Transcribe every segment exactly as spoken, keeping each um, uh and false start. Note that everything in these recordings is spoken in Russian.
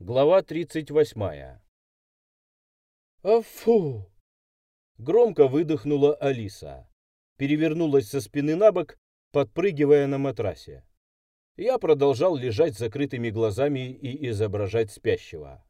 Глава тридцать восьмая. «Афу!» Громко выдохнула Алиса. Перевернулась со спины на бок, подпрыгивая на матрасе. Я продолжал лежать с закрытыми глазами и изображать спящего.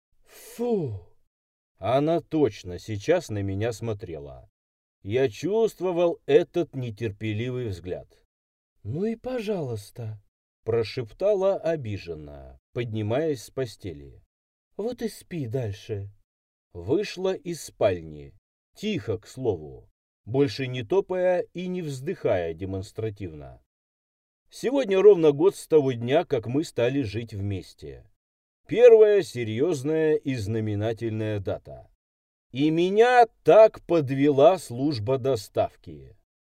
«Фу!» Она точно сейчас на меня смотрела. Я чувствовал этот нетерпеливый взгляд. «Ну и пожалуйста!» Прошептала обиженно, поднимаясь с постели. «Вот и спи дальше». Вышла из спальни, тихо, к слову, больше не топая и не вздыхая демонстративно. Сегодня ровно год с того дня, как мы стали жить вместе. Первая серьезная и знаменательная дата. И меня так подвела служба доставки.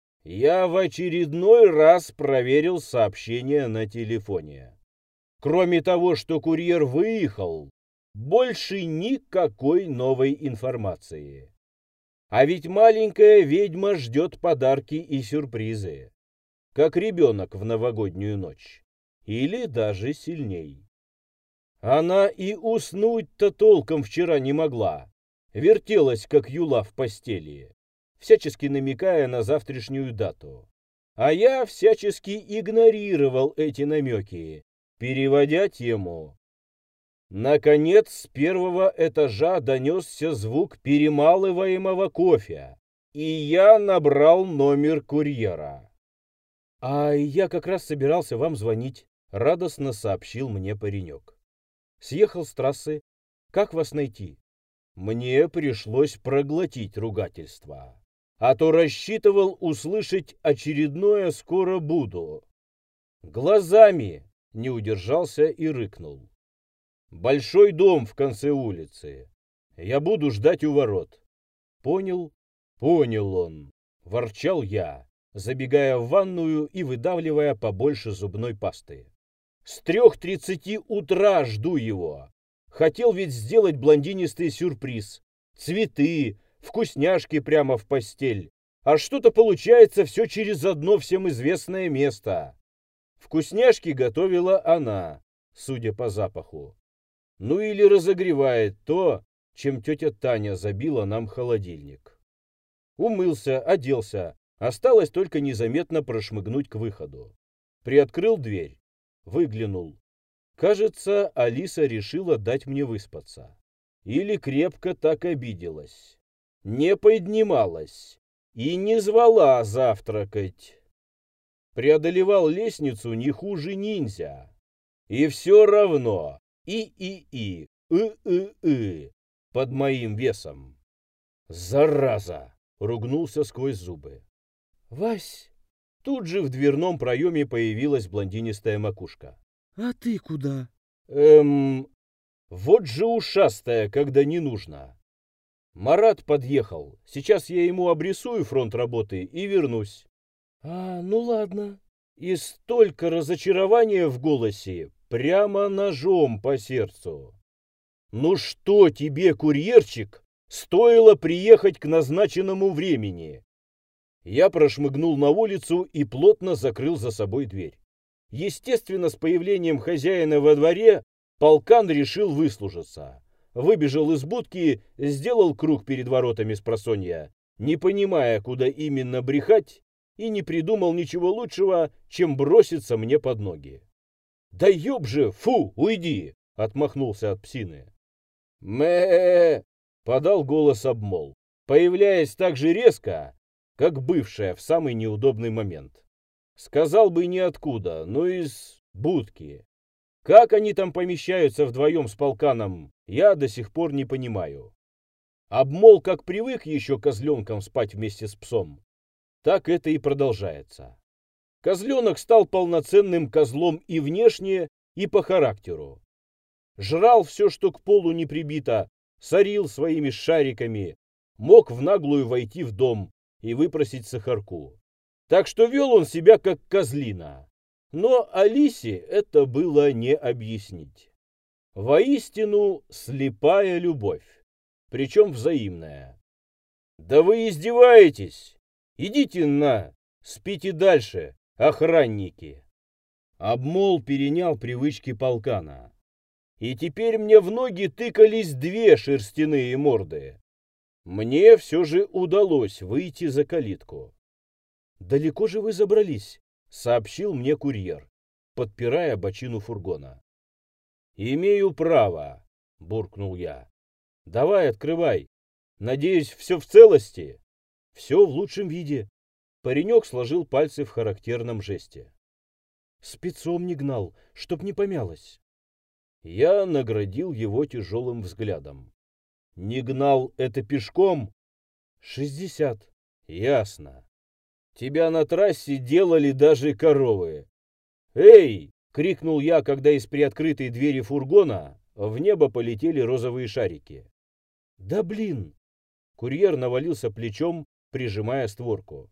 Я в очередной раз проверил сообщения на телефоне. Кроме того, что курьер выехал, больше никакой новой информации. А ведь маленькая ведьма ждет подарки и сюрпризы, как ребенок в новогоднюю ночь, или даже сильней. Она и уснуть-то толком вчера не могла, вертелась, как юла в постели, всячески намекая на завтрашнюю дату. А я всячески игнорировал эти намеки, переводя тему. Наконец, с первого этажа донесся звук перемалываемого кофе, и я набрал номер курьера. «А я как раз собирался вам звонить», — радостно сообщил мне паренек. «Съехал с трассы. Как вас найти?» Мне пришлось проглотить ругательство, а то рассчитывал услышать очередное «скоро буду». «Глазами!» — не удержался и рыкнул. «Большой дом в конце улицы. Я буду ждать у ворот». «Понял?» «Понял он», — ворчал я, забегая в ванную и выдавливая побольше зубной пасты. «С трех тридцати утра жду его. Хотел ведь сделать блондинистый сюрприз. Цветы, вкусняшки прямо в постель. А что-то получается все через одно всем известное место». Вкусняшки готовила она, судя по запаху. Ну или разогревает то, чем тетя Таня забила нам холодильник. Умылся, оделся. Осталось только незаметно прошмыгнуть к выходу. Приоткрыл дверь. Выглянул. Кажется, Алиса решила дать мне выспаться. Или крепко так обиделась. Не поднималась. И не звала завтракать. Преодолевал лестницу не хуже ниндзя. И все равно и-и-и, и-и-и под моим весом. «Зараза!» — ругнулся сквозь зубы. «Вась!» Тут же в дверном проеме появилась блондинистая макушка. «А ты куда?» «Эм... Вот же ушастая, когда не нужно. Марат подъехал. Сейчас я ему обрисую фронт работы и вернусь». «А, ну ладно». И столько разочарования в голосе, прямо ножом по сердцу. «Ну что тебе, курьерчик, стоило приехать к назначенному времени?» Я прошмыгнул на улицу и плотно закрыл за собой дверь. Естественно, с появлением хозяина во дворе полкан решил выслужиться. Выбежал из будки, сделал круг перед воротами спросонья, не понимая, куда именно брехать, и не придумал ничего лучшего, чем броситься мне под ноги. «Да ёб же, фу, уйди!» — отмахнулся от псины. «Мэ!» — подал голос обмол, появляясь так же резко, как бывшая в самый неудобный момент. Сказал бы ниоткуда, но из будки. Как они там помещаются вдвоем с полканом, я до сих пор не понимаю. Обмол как привык еще козленком спать вместе с псом, так это и продолжается. Козленок стал полноценным козлом и внешне, и по характеру. Жрал все, что к полу не прибито, сорил своими шариками, мог в наглую войти в дом и выпросить сахарку. Так что вел он себя как козлина. Но Алисе это было не объяснить. Воистину слепая любовь, причем взаимная. «Да вы издеваетесь! Идите на, спите дальше, охранники!» Обмол перенял привычки полкана. и теперь мне в ноги тыкались две шерстяные морды. Мне все же удалось выйти за калитку. «Далеко же вы забрались?» — сообщил мне курьер, подпирая бочину фургона. «Имею право», — буркнул я. «Давай, открывай. Надеюсь, все в целости?» «Все в лучшем виде». Паренек сложил пальцы в характерном жесте. «Спецом не гнал, чтоб не помялось». Я наградил его тяжелым взглядом. «Не гнал это пешком?» «Шестьдесят». «Ясно. Тебя на трассе делали даже коровы». «Эй!» — крикнул я, когда из приоткрытой двери фургона в небо полетели розовые шарики. «Да блин!» Курьер навалился плечом, прижимая створку.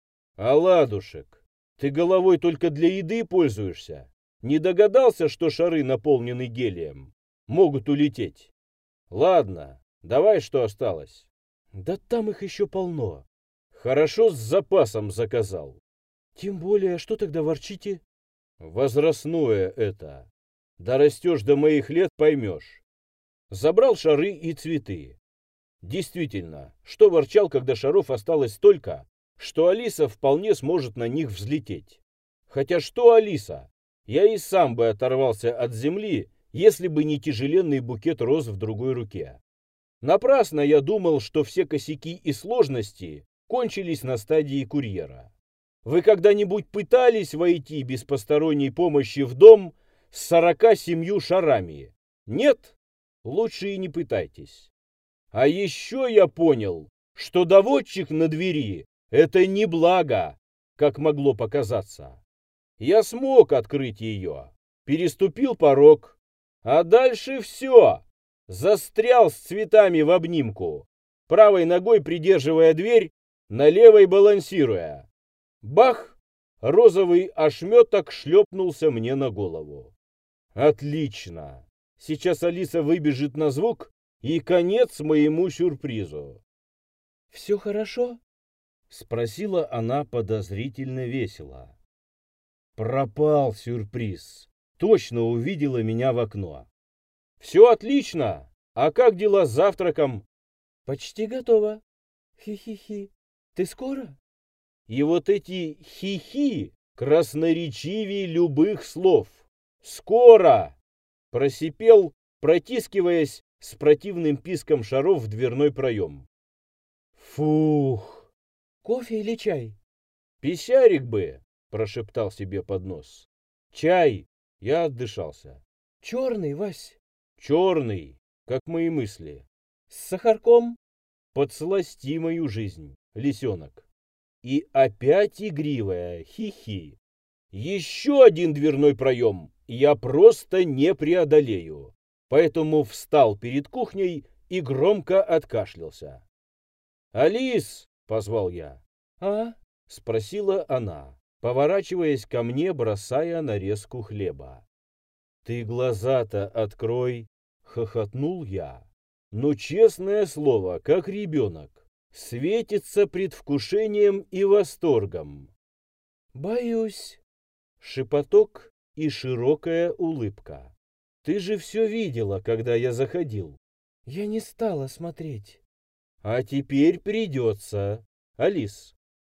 «Оладушек, ты головой только для еды пользуешься? Не догадался, что шары наполнены гелием? Могут улететь. Ладно, давай, что осталось». «Да там их еще полно». «Хорошо, с запасом заказал». «Тем более, что тогда ворчите?» «Возрастное это. Дорастешь до моих лет, поймешь». Забрал шары и цветы. Действительно, что ворчал, когда шаров осталось столько, что Алиса вполне сможет на них взлететь. Хотя что Алиса? Я и сам бы оторвался от земли, если бы не тяжеленный букет роз в другой руке. Напрасно я думал, что все косяки и сложности кончились на стадии курьера. Вы когда-нибудь пытались войти без посторонней помощи в дом с сорока семью шарами? Нет? Лучше и не пытайтесь. А еще я понял, что доводчик на двери — это не благо, как могло показаться. Я смог открыть ее, переступил порог, а дальше все. Застрял с цветами в обнимку, правой ногой придерживая дверь, на левой балансируя. Бах! Розовый ошметок шлепнулся мне на голову. Отлично! Сейчас Алиса выбежит на звук, и конец моему сюрпризу. «Все хорошо?» — спросила она подозрительно весело. Пропал сюрприз. Точно увидела меня в окно. «Все отлично! А как дела с завтраком?» «Почти готово. Хи-хи-хи. Ты скоро?» И вот эти хи-хи красноречивее любых слов. «Скоро!» — просипел, протискиваясь с противным писком шаров в дверной проем. «Фух! Кофе или чай?» «Писярик бы!» — прошептал себе под нос. «Чай!» — я отдышался. «Черный, Вась!» «Черный, как мои мысли!» «С сахарком?» «Подсласти мою жизнь, лисенок!» И опять игривая, хи-хи. Еще один дверной проем я просто не преодолею. Поэтому встал перед кухней и громко откашлялся. «Алис!» — позвал я. «А?» — спросила она, поворачиваясь ко мне, бросая нарезку хлеба. «Ты глаза-то открой!» — хохотнул я. «Ну, честное слово, как ребенок. Светится предвкушением и восторгом». «Боюсь». Шепоток и широкая улыбка. «Ты же все видела, когда я заходил». «Я не стала смотреть». «А теперь придется. Алис,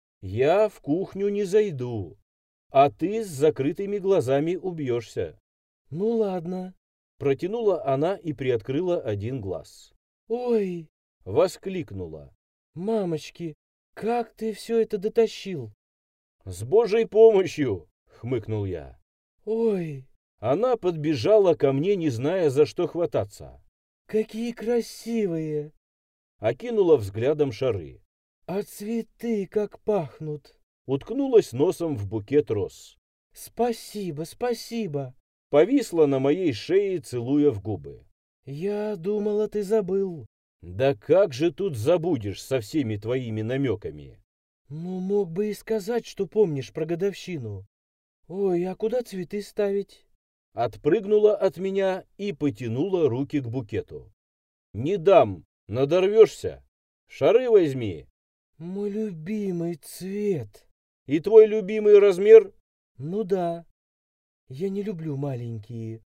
я в кухню не зайду, а ты с закрытыми глазами убьешься». «Ну ладно». Протянула она и приоткрыла один глаз. «Ой!» — воскликнула. «Мамочки, как ты все это дотащил?» «С Божьей помощью!» — хмыкнул я. «Ой!» Она подбежала ко мне, не зная, за что хвататься. «Какие красивые!» Окинула взглядом шары. «А цветы как пахнут!» Уткнулась носом в букет роз. «Спасибо, спасибо!» Повисла на моей шее, целуя в губы. «Я думала, ты забыл». «Да как же тут забудешь со всеми твоими намеками?» «Ну, мог бы и сказать, что помнишь про годовщину. Ой, а куда цветы ставить?» Отпрыгнула от меня и потянула руки к букету. «Не дам, надорвешься. Шары возьми». «Мой любимый цвет». «И твой любимый размер?» «Ну да. Я не люблю маленькие».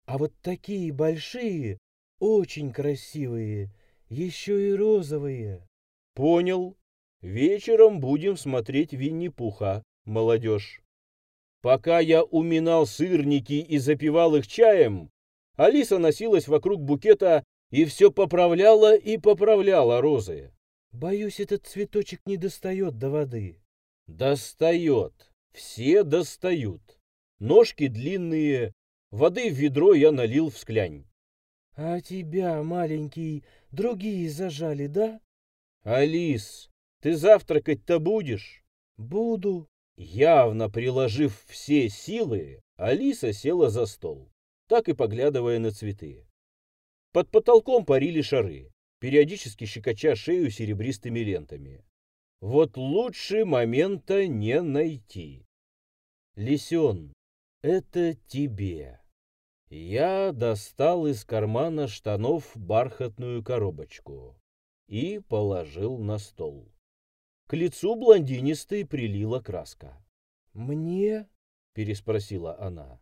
А вот такие большие, очень красивые, еще и розовые. Понял. Вечером будем смотреть Винни-Пуха, молодежь. Пока я уминал сырники и запивал их чаем, Алиса носилась вокруг букета и все поправляла и поправляла розы. Боюсь, этот цветочек не достает до воды. Достает. Все достают. Ножки длинные. Воды в ведро я налил в склянь. А тебя, маленький, другие зажали, да? Алис, ты завтракать-то будешь? Буду. Явно приложив все силы, Алиса села за стол, так и поглядывая на цветы. Под потолком парили шары, периодически щекоча шею серебристыми лентами. Вот лучше момента не найти. Лисен, это тебе. Я достал из кармана штанов бархатную коробочку и положил на стол. К лицу блондинистой прилила краска. Мне? Переспросила она.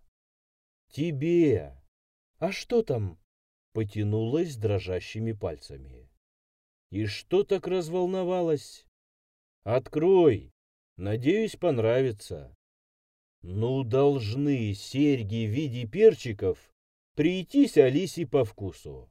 Тебе. А что там? Потянулась дрожащими пальцами. И что так разволновалась? Открой. Надеюсь, понравится. Ну, должны серьги в виде перчиков прийтись Алисе по вкусу.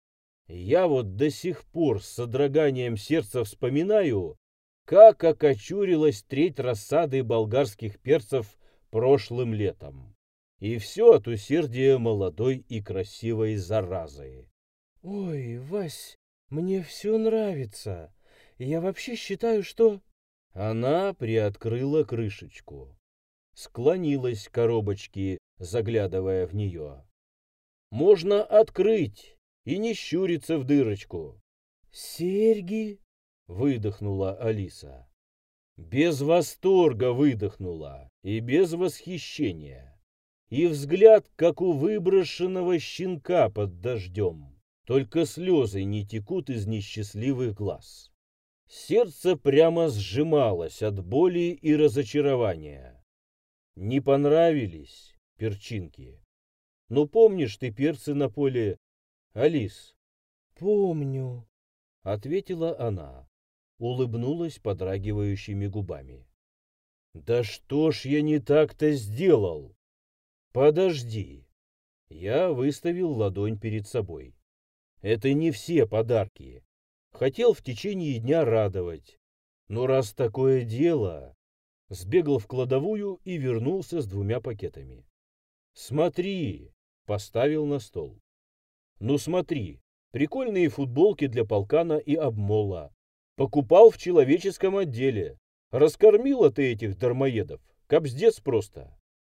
Я вот до сих пор с содроганием сердца вспоминаю, как окочурилась треть рассады болгарских перцев прошлым летом. И все от усердия молодой и красивой заразы. Ой, Вась, мне все нравится. Я вообще считаю, что... Она приоткрыла крышечку. Склонилась к коробочке, заглядывая в нее. Можно открыть и не щуриться в дырочку. Серьги? Выдохнула Алиса. Без восторга выдохнула и без восхищения. И взгляд, как у выброшенного щенка под дождем. Только слезы не текут из несчастливых глаз. Сердце прямо сжималось от боли и разочарования. Не понравились перчинки? Ну, помнишь ты перцы на поле, Алис? Помню, Ответила она. Улыбнулась подрагивающими губами. Да что ж я не так-то сделал? Подожди. Я выставил ладонь перед собой. Это не все подарки. Хотел в течение дня радовать. Но раз такое дело... Сбегал в кладовую и вернулся с двумя пакетами. Смотри, поставил на стол. Ну смотри, прикольные футболки для полкана и обмола. Покупал в человеческом отделе. Раскормила ты этих дармоедов. Кобздец просто.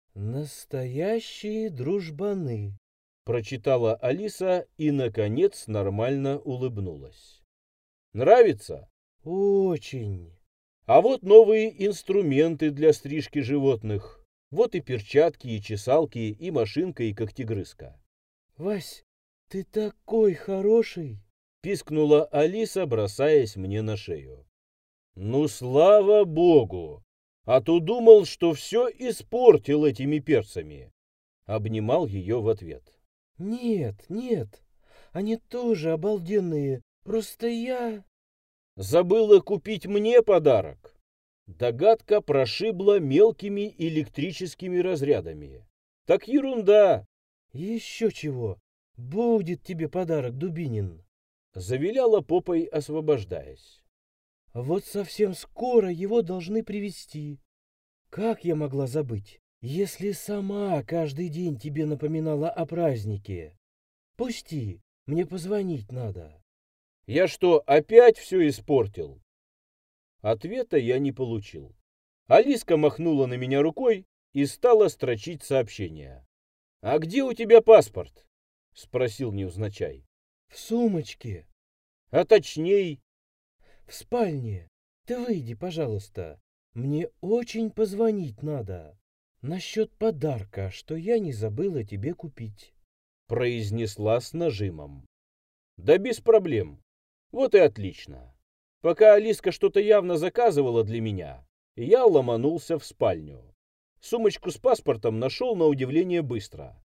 настоящие дружбаны. Прочитала Алиса и, наконец, нормально улыбнулась. Нравится? Очень. А вот новые инструменты для стрижки животных. Вот и перчатки, и чесалки, и машинка, и когтегрызка. Вась, ты такой хороший. Пискнула Алиса, бросаясь мне на шею. Ну, слава богу! А то думал, что все испортил этими перцами. Обнимал ее в ответ. Нет, нет, они тоже обалденные. Просто я... Забыла купить мне подарок. Догадка прошибла мелкими электрическими разрядами. Так ерунда. Еще чего. Будет тебе подарок, Дубинин. Завиляла попой, освобождаясь. Вот совсем скоро его должны привезти. Как я могла забыть, если сама каждый день тебе напоминала о празднике? Пусти, мне позвонить надо. Я что, опять все испортил? Ответа я не получил. Алиска махнула на меня рукой и стала строчить сообщение. «А где у тебя паспорт?» — спросил невзначай. В сумочке, «А точней?» в спальне. Ты выйди, пожалуйста. Мне очень позвонить надо. Насчет подарка, что я не забыла тебе купить. Произнесла с нажимом. «Да без проблем. Вот и отлично. Пока Алиска что-то явно заказывала для меня, я ломанулся в спальню. Сумочку с паспортом нашел на удивление быстро.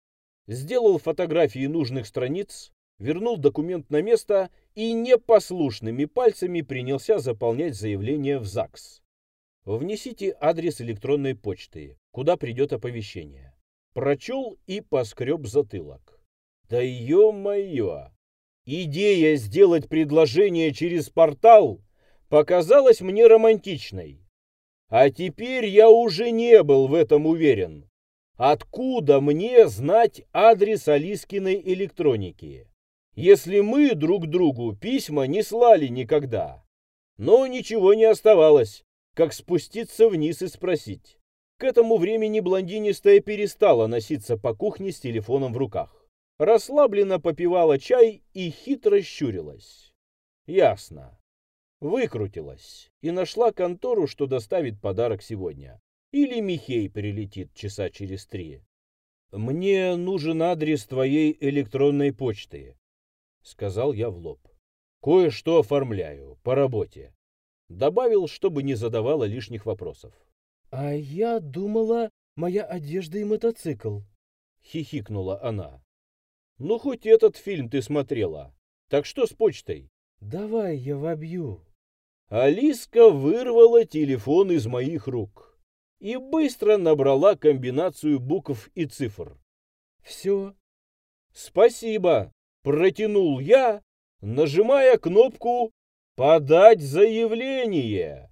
Сделал фотографии нужных страниц, вернул документ на место и непослушными пальцами принялся заполнять заявление в ЗАГС. Внесите адрес электронной почты, куда придет оповещение. Прочел и поскреб затылок. Да ё-моё! Идея сделать предложение через портал показалась мне романтичной. А теперь я уже не был в этом уверен. Откуда мне знать адрес Алискиной электроники, если мы друг другу письма не слали никогда? Но ничего не оставалось, как спуститься вниз и спросить. К этому времени блондинистая перестала носиться по кухне с телефоном в руках. Расслабленно попивала чай и хитро щурилась. Ясно. Выкрутилась и нашла контору, что доставит подарок сегодня. Или Михей прилетит часа через три. «Мне нужен адрес твоей электронной почты», — сказал я в лоб. «Кое-что оформляю по работе». Добавил, чтобы не задавала лишних вопросов. «А я думала, моя одежда и мотоцикл», — хихикнула она. «Ну, хоть этот фильм ты смотрела. Так что с почтой?» «Давай я вобью». Алиска вырвала телефон из моих рук и быстро набрала комбинацию букв и цифр. «Все». «Спасибо», — протянул я, нажимая кнопку «Подать заявление».